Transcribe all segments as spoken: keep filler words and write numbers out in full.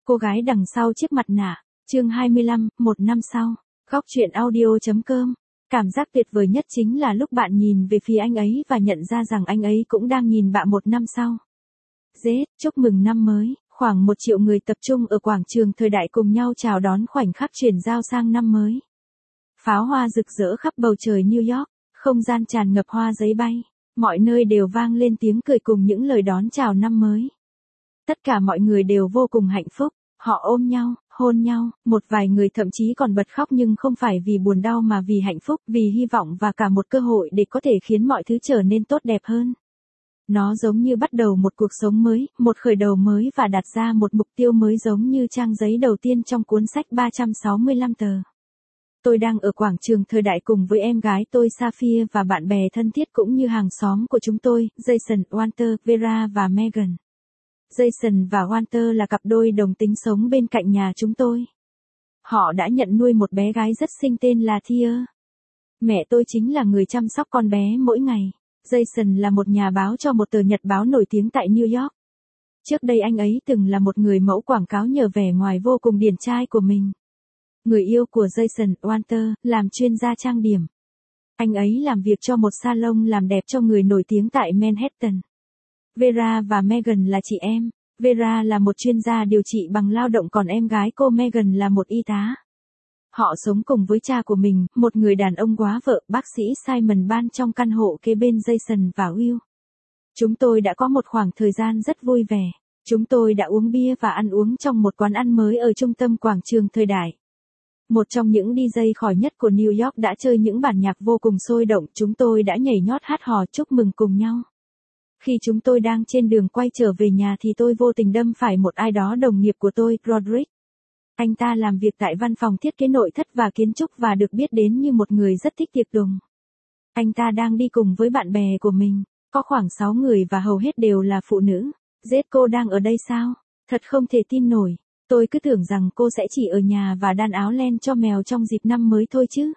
Cô gái đằng sau chiếc mặt nạ, chương hai mươi lăm, một năm sau, góc truyện audio.com. Cảm giác tuyệt vời nhất chính là lúc bạn nhìn về phía anh ấy và nhận ra rằng anh ấy cũng đang nhìn bạn một năm sau. Dết, chúc mừng năm mới, khoảng một triệu người tập trung ở quảng trường thời đại cùng nhau chào đón khoảnh khắc chuyển giao sang năm mới. Pháo hoa rực rỡ khắp bầu trời New York, không gian tràn ngập hoa giấy bay, mọi nơi đều vang lên tiếng cười cùng những lời đón chào năm mới. Tất cả mọi người đều vô cùng hạnh phúc, họ ôm nhau, hôn nhau, một vài người thậm chí còn bật khóc nhưng không phải vì buồn đau mà vì hạnh phúc, vì hy vọng và cả một cơ hội để có thể khiến mọi thứ trở nên tốt đẹp hơn. Nó giống như bắt đầu một cuộc sống mới, một khởi đầu mới và đặt ra một mục tiêu mới giống như trang giấy đầu tiên trong cuốn sách ba trăm sáu mươi lăm tờ. Tôi đang ở quảng trường thời đại cùng với em gái tôi Sapphire và bạn bè thân thiết cũng như hàng xóm của chúng tôi, Jason, Walter, Vera và Megan. Jason và Walter là cặp đôi đồng tính sống bên cạnh nhà chúng tôi. Họ đã nhận nuôi một bé gái rất xinh tên là Thea. Mẹ tôi chính là người chăm sóc con bé mỗi ngày. Jason là một nhà báo cho một tờ nhật báo nổi tiếng tại New York. Trước đây anh ấy từng là một người mẫu quảng cáo nhờ vẻ ngoài vô cùng điển trai của mình. Người yêu của Jason, Walter, làm chuyên gia trang điểm. Anh ấy làm việc cho một salon làm đẹp cho người nổi tiếng tại Manhattan. Vera và Megan là chị em. Vera là một chuyên gia điều trị bằng lao động còn em gái cô Megan là một y tá. Họ sống cùng với cha của mình, một người đàn ông quá vợ, bác sĩ Simon Ban trong căn hộ kế bên Jason và Will. Chúng tôi đã có một khoảng thời gian rất vui vẻ. Chúng tôi đã uống bia và ăn uống trong một quán ăn mới ở trung tâm quảng trường thời đại. Một trong những đi jây khỏi nhất của New York đã chơi những bản nhạc vô cùng sôi động, chúng tôi đã nhảy nhót hát hò chúc mừng cùng nhau. Khi chúng tôi đang trên đường quay trở về nhà thì tôi vô tình đâm phải một ai đó đồng nghiệp của tôi, Roderick. Anh ta làm việc tại văn phòng thiết kế nội thất và kiến trúc và được biết đến như một người rất thích tiệc tùng. Anh ta đang đi cùng với bạn bè của mình, có khoảng sáu người và hầu hết đều là phụ nữ. Zed, cô đang ở đây sao? Thật không thể tin nổi. Tôi cứ tưởng rằng cô sẽ chỉ ở nhà và đan áo len cho mèo trong dịp năm mới thôi chứ.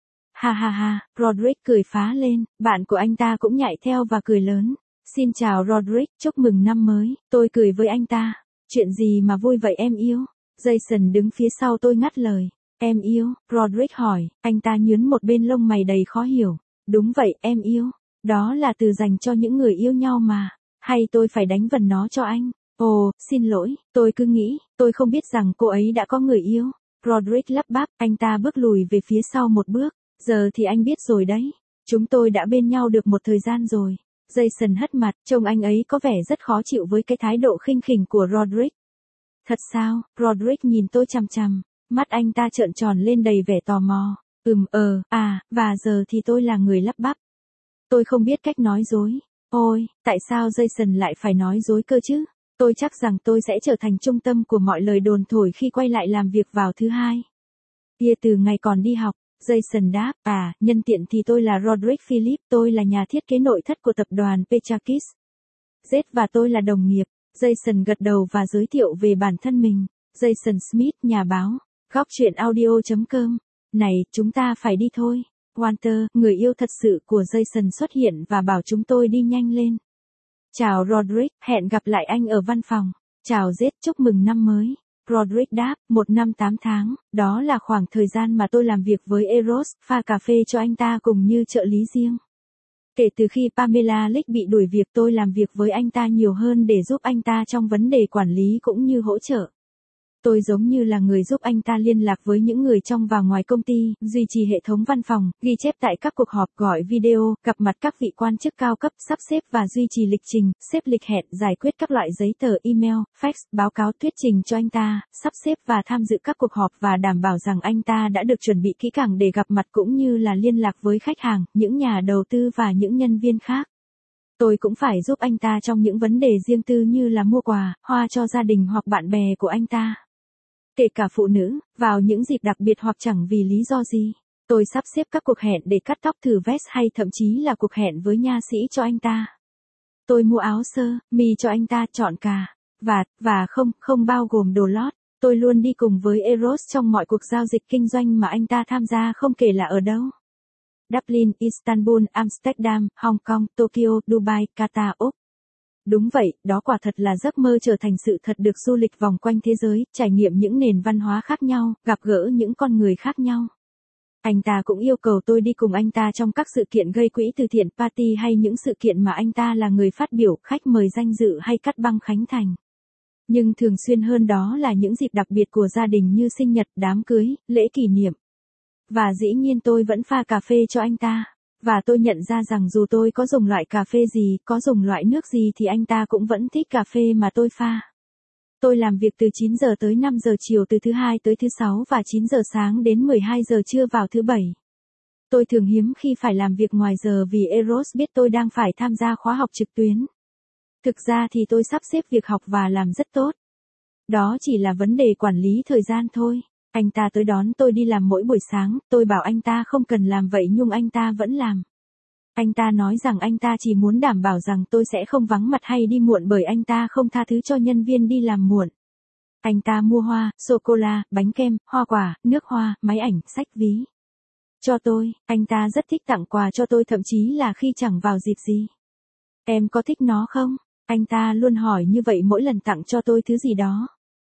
Ha ha ha, Roderick cười phá lên, bạn của anh ta cũng nhảy theo và cười lớn. Xin chào Roderick, chúc mừng năm mới, tôi cười với anh ta. Chuyện gì mà vui vậy em yêu? Jason đứng phía sau tôi ngắt lời. Em yêu, Roderick hỏi, anh ta nhướng một bên lông mày đầy khó hiểu. Đúng vậy, em yêu. Đó là từ dành cho những người yêu nhau mà. Hay tôi phải đánh vần nó cho anh? Ồ, xin lỗi, tôi cứ nghĩ, tôi không biết rằng cô ấy đã có người yêu. Roderick lắp bắp, anh ta bước lùi về phía sau một bước. Giờ thì anh biết rồi đấy. Chúng tôi đã bên nhau được một thời gian rồi. Jason hất mặt, trông anh ấy có vẻ rất khó chịu với cái thái độ khinh khỉnh của Roderick. Thật sao? Roderick nhìn tôi chằm chằm, mắt anh ta trợn tròn lên đầy vẻ tò mò. Ừm, ờ, à, và giờ thì tôi là người lắp bắp. Tôi không biết cách nói dối. Ôi, tại sao Jason lại phải nói dối cơ chứ? Tôi chắc rằng tôi sẽ trở thành trung tâm của mọi lời đồn thổi khi quay lại làm việc vào thứ hai. Kia từ ngày còn đi học. Jason đáp, à, nhân tiện thì tôi là Roderick Philip, tôi là nhà thiết kế nội thất của tập đoàn Petrakis. Zed và tôi là đồng nghiệp. Jason gật đầu và giới thiệu về bản thân mình. Jason Smith, nhà báo, góc truyện audio.com. Này, chúng ta phải đi thôi. Walter, người yêu thật sự của Jason xuất hiện và bảo chúng tôi đi nhanh lên. Chào Roderick, hẹn gặp lại anh ở văn phòng. Chào Zed, chúc mừng năm mới. Roderick đáp, một năm tám tháng, đó là khoảng thời gian mà tôi làm việc với Eros, pha cà phê cho anh ta cùng như trợ lý riêng. Kể từ khi Pamela Lick bị đuổi việc tôi làm việc với anh ta nhiều hơn để giúp anh ta trong vấn đề quản lý cũng như hỗ trợ. Tôi giống như là người giúp anh ta liên lạc với những người trong và ngoài công ty, duy trì hệ thống văn phòng, ghi chép tại các cuộc họp, gọi video, gặp mặt các vị quan chức cao cấp, sắp xếp và duy trì lịch trình, xếp lịch hẹn, giải quyết các loại giấy tờ email, fax, báo cáo thuyết trình cho anh ta, sắp xếp và tham dự các cuộc họp và đảm bảo rằng anh ta đã được chuẩn bị kỹ càng để gặp mặt cũng như là liên lạc với khách hàng, những nhà đầu tư và những nhân viên khác. Tôi cũng phải giúp anh ta trong những vấn đề riêng tư như là mua quà, hoa cho gia đình hoặc bạn bè của anh ta. Kể cả phụ nữ, vào những dịp đặc biệt hoặc chẳng vì lý do gì. Tôi sắp xếp các cuộc hẹn để cắt tóc thử vest hay thậm chí là cuộc hẹn với nha sĩ cho anh ta. Tôi mua áo sơ, mi cho anh ta, chọn cà, vạt, và không, không bao gồm đồ lót. Tôi luôn đi cùng với Eros trong mọi cuộc giao dịch kinh doanh mà anh ta tham gia không kể là ở đâu. Dublin, Istanbul, Amsterdam, Hong Kong, Tokyo, Dubai, Qatar, Úc. Đúng vậy, đó quả thật là giấc mơ trở thành sự thật, được du lịch vòng quanh thế giới, trải nghiệm những nền văn hóa khác nhau, gặp gỡ những con người khác nhau. Anh ta cũng yêu cầu tôi đi cùng anh ta trong các sự kiện gây quỹ từ thiện, party hay những sự kiện mà anh ta là người phát biểu, khách mời danh dự hay cắt băng khánh thành. Nhưng thường xuyên hơn đó là những dịp đặc biệt của gia đình như sinh nhật, đám cưới, lễ kỷ niệm. Và dĩ nhiên tôi vẫn pha cà phê cho anh ta. Và tôi nhận ra rằng dù tôi có dùng loại cà phê gì, có dùng loại nước gì thì anh ta cũng vẫn thích cà phê mà tôi pha. Tôi làm việc từ chín giờ tới năm giờ chiều từ thứ hai tới thứ sáu và chín giờ sáng đến mười hai giờ trưa vào thứ bảy. Tôi thường hiếm khi phải làm việc ngoài giờ vì Eros biết tôi đang phải tham gia khóa học trực tuyến. Thực ra thì tôi sắp xếp việc học và làm rất tốt. Đó chỉ là vấn đề quản lý thời gian thôi. Anh ta tới đón tôi đi làm mỗi buổi sáng, tôi bảo anh ta không cần làm vậy nhưng anh ta vẫn làm. Anh ta nói rằng anh ta chỉ muốn đảm bảo rằng tôi sẽ không vắng mặt hay đi muộn bởi anh ta không tha thứ cho nhân viên đi làm muộn. Anh ta mua hoa, sô-cô-la, bánh kem, hoa quả, nước hoa, máy ảnh, sách ví. Cho tôi, anh ta rất thích tặng quà cho tôi, thậm chí là khi chẳng vào dịp gì. Em có thích nó không? Anh ta luôn hỏi như vậy mỗi lần tặng cho tôi thứ gì đó.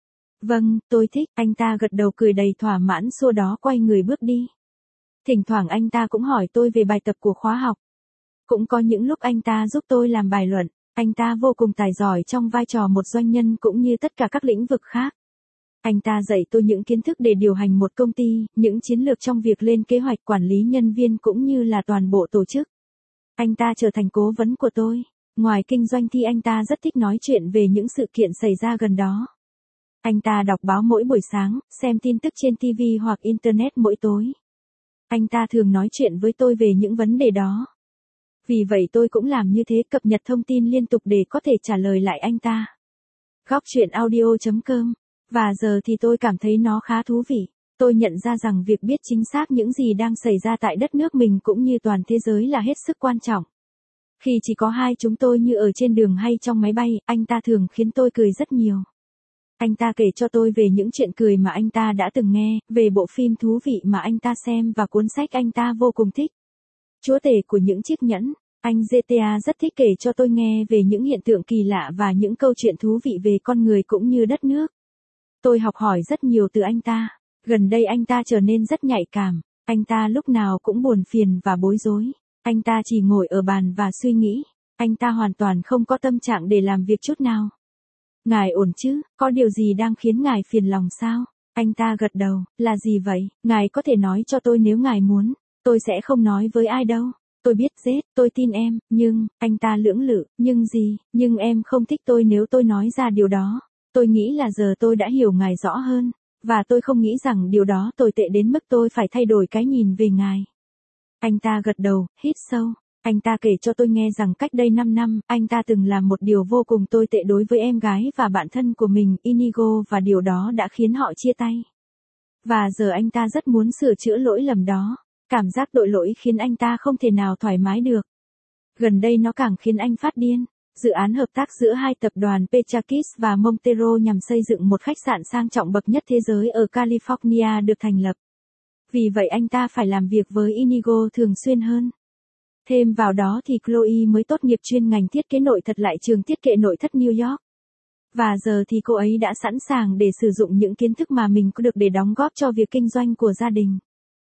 Vâng, tôi thích, anh ta gật đầu cười đầy thỏa mãn, xua đó quay người bước đi. Thỉnh thoảng anh ta cũng hỏi tôi về bài tập của khóa học. Cũng có những lúc anh ta giúp tôi làm bài luận, anh ta vô cùng tài giỏi trong vai trò một doanh nhân cũng như tất cả các lĩnh vực khác. Anh ta dạy tôi những kiến thức để điều hành một công ty, những chiến lược trong việc lên kế hoạch, quản lý nhân viên cũng như là toàn bộ tổ chức. Anh ta trở thành cố vấn của tôi. Ngoài kinh doanh thì anh ta rất thích nói chuyện về những sự kiện xảy ra gần đó. Anh ta đọc báo mỗi buổi sáng, xem tin tức trên ti vi hoặc Internet mỗi tối. Anh ta thường nói chuyện với tôi về những vấn đề đó. Vì vậy tôi cũng làm như thế, cập nhật thông tin liên tục để có thể trả lời lại anh ta. Góc chuyện audio chấm com. Và giờ thì tôi cảm thấy nó khá thú vị. Tôi nhận ra rằng việc biết chính xác những gì đang xảy ra tại đất nước mình cũng như toàn thế giới là hết sức quan trọng. Khi chỉ có hai chúng tôi như ở trên đường hay trong máy bay, anh ta thường khiến tôi cười rất nhiều. Anh ta kể cho tôi về những chuyện cười mà anh ta đã từng nghe, về bộ phim thú vị mà anh ta xem và cuốn sách anh ta vô cùng thích. Chúa tể của những chiếc nhẫn. Anh giê tê a rất thích kể cho tôi nghe về những hiện tượng kỳ lạ và những câu chuyện thú vị về con người cũng như đất nước. Tôi học hỏi rất nhiều từ anh ta. Gần đây anh ta trở nên rất nhạy cảm. Anh ta lúc nào cũng buồn phiền và bối rối. Anh ta chỉ ngồi ở bàn và suy nghĩ. Anh ta hoàn toàn không có tâm trạng để làm việc chút nào. Ngài ổn chứ, có điều gì đang khiến ngài phiền lòng sao? Anh ta gật đầu, là gì vậy? Ngài có thể nói cho tôi nếu ngài muốn. Tôi sẽ không nói với ai đâu. Tôi biết Zed, tôi tin em, nhưng, anh ta lưỡng lự, nhưng gì, nhưng em không thích tôi nếu tôi nói ra điều đó. Tôi nghĩ là giờ tôi đã hiểu ngài rõ hơn, và tôi không nghĩ rằng điều đó tồi tệ đến mức tôi phải thay đổi cái nhìn về ngài. Anh ta gật đầu, hít sâu. Anh ta kể cho tôi nghe rằng cách đây năm năm, anh ta từng làm một điều vô cùng tồi tệ đối với em gái và bạn thân của mình, Inigo, và điều đó đã khiến họ chia tay. Và giờ anh ta rất muốn sửa chữa lỗi lầm đó. Cảm giác tội lỗi khiến anh ta không thể nào thoải mái được. Gần đây nó càng khiến anh phát điên. Dự án hợp tác giữa hai tập đoàn Petrakis và Montero nhằm xây dựng một khách sạn sang trọng bậc nhất thế giới ở California được thành lập. Vì vậy anh ta phải làm việc với Inigo thường xuyên hơn. Thêm vào đó thì Chloe mới tốt nghiệp chuyên ngành thiết kế nội thất lại trường thiết kế nội thất New York. Và giờ thì cô ấy đã sẵn sàng để sử dụng những kiến thức mà mình có được để đóng góp cho việc kinh doanh của gia đình.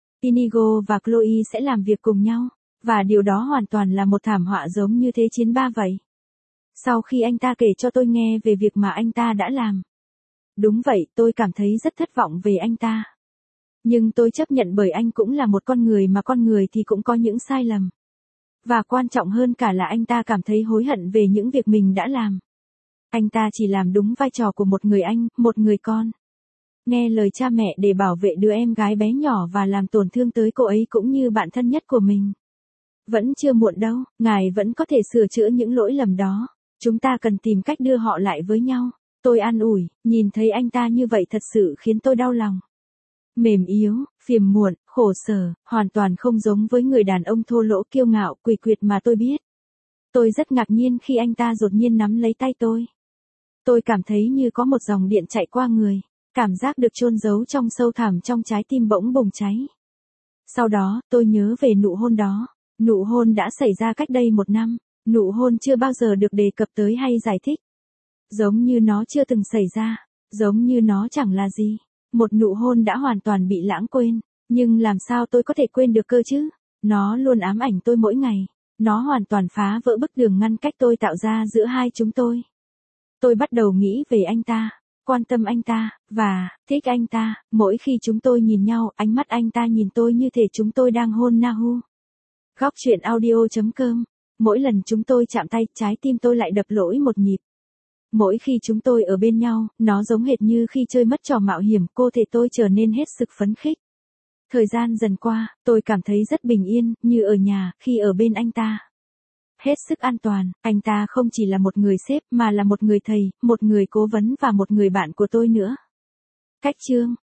Inigo và Chloe sẽ làm việc cùng nhau, và điều đó hoàn toàn là một thảm họa giống như Thế chiến ba vậy. Sau khi anh ta kể cho tôi nghe về việc mà anh ta đã làm. Đúng vậy, tôi cảm thấy rất thất vọng về anh ta. Nhưng tôi chấp nhận bởi anh cũng là một con người mà con người thì cũng có những sai lầm. Và quan trọng hơn cả là anh ta cảm thấy hối hận về những việc mình đã làm. Anh ta chỉ làm đúng vai trò của một người anh, một người con. Nghe lời cha mẹ để bảo vệ đứa em gái bé nhỏ và làm tổn thương tới cô ấy cũng như bạn thân nhất của mình. Vẫn chưa muộn đâu, ngài vẫn có thể sửa chữa những lỗi lầm đó. Chúng ta cần tìm cách đưa họ lại với nhau. Tôi an ủi, nhìn thấy anh ta như vậy thật sự khiến tôi đau lòng. Mềm yếu, phiền muộn, khổ sở, hoàn toàn không giống với người đàn ông thô lỗ kiêu ngạo quỷ quyệt mà tôi biết. Tôi rất ngạc nhiên khi anh ta đột nhiên nắm lấy tay tôi. Tôi cảm thấy như có một dòng điện chạy qua người. Cảm giác được chôn giấu trong sâu thẳm trong trái tim bỗng bùng cháy. Sau đó, tôi nhớ về nụ hôn đó. Nụ hôn đã xảy ra cách đây một năm. Nụ hôn chưa bao giờ được đề cập tới hay giải thích. Giống như nó chưa từng xảy ra, giống như nó chẳng là gì. Một nụ hôn đã hoàn toàn bị lãng quên, nhưng làm sao tôi có thể quên được cơ chứ? Nó luôn ám ảnh tôi mỗi ngày. Nó hoàn toàn phá vỡ bức tường ngăn cách tôi tạo ra giữa hai chúng tôi. Tôi bắt đầu nghĩ về anh ta, quan tâm anh ta, và thích anh ta. Mỗi khi chúng tôi nhìn nhau, ánh mắt anh ta nhìn tôi như thể chúng tôi đang hôn Nahu. Góc truyện audio chấm com. Mỗi lần chúng tôi chạm tay, trái tim tôi lại đập lỗi một nhịp. Mỗi khi chúng tôi ở bên nhau, nó giống hệt như khi chơi mất trò mạo hiểm, cô thể tôi trở nên hết sức phấn khích. Thời gian dần qua, tôi cảm thấy rất bình yên, như ở nhà, khi ở bên anh ta. Hết sức an toàn, anh ta không chỉ là một người sếp mà là một người thầy, một người cố vấn và một người bạn của tôi nữa. Cách chương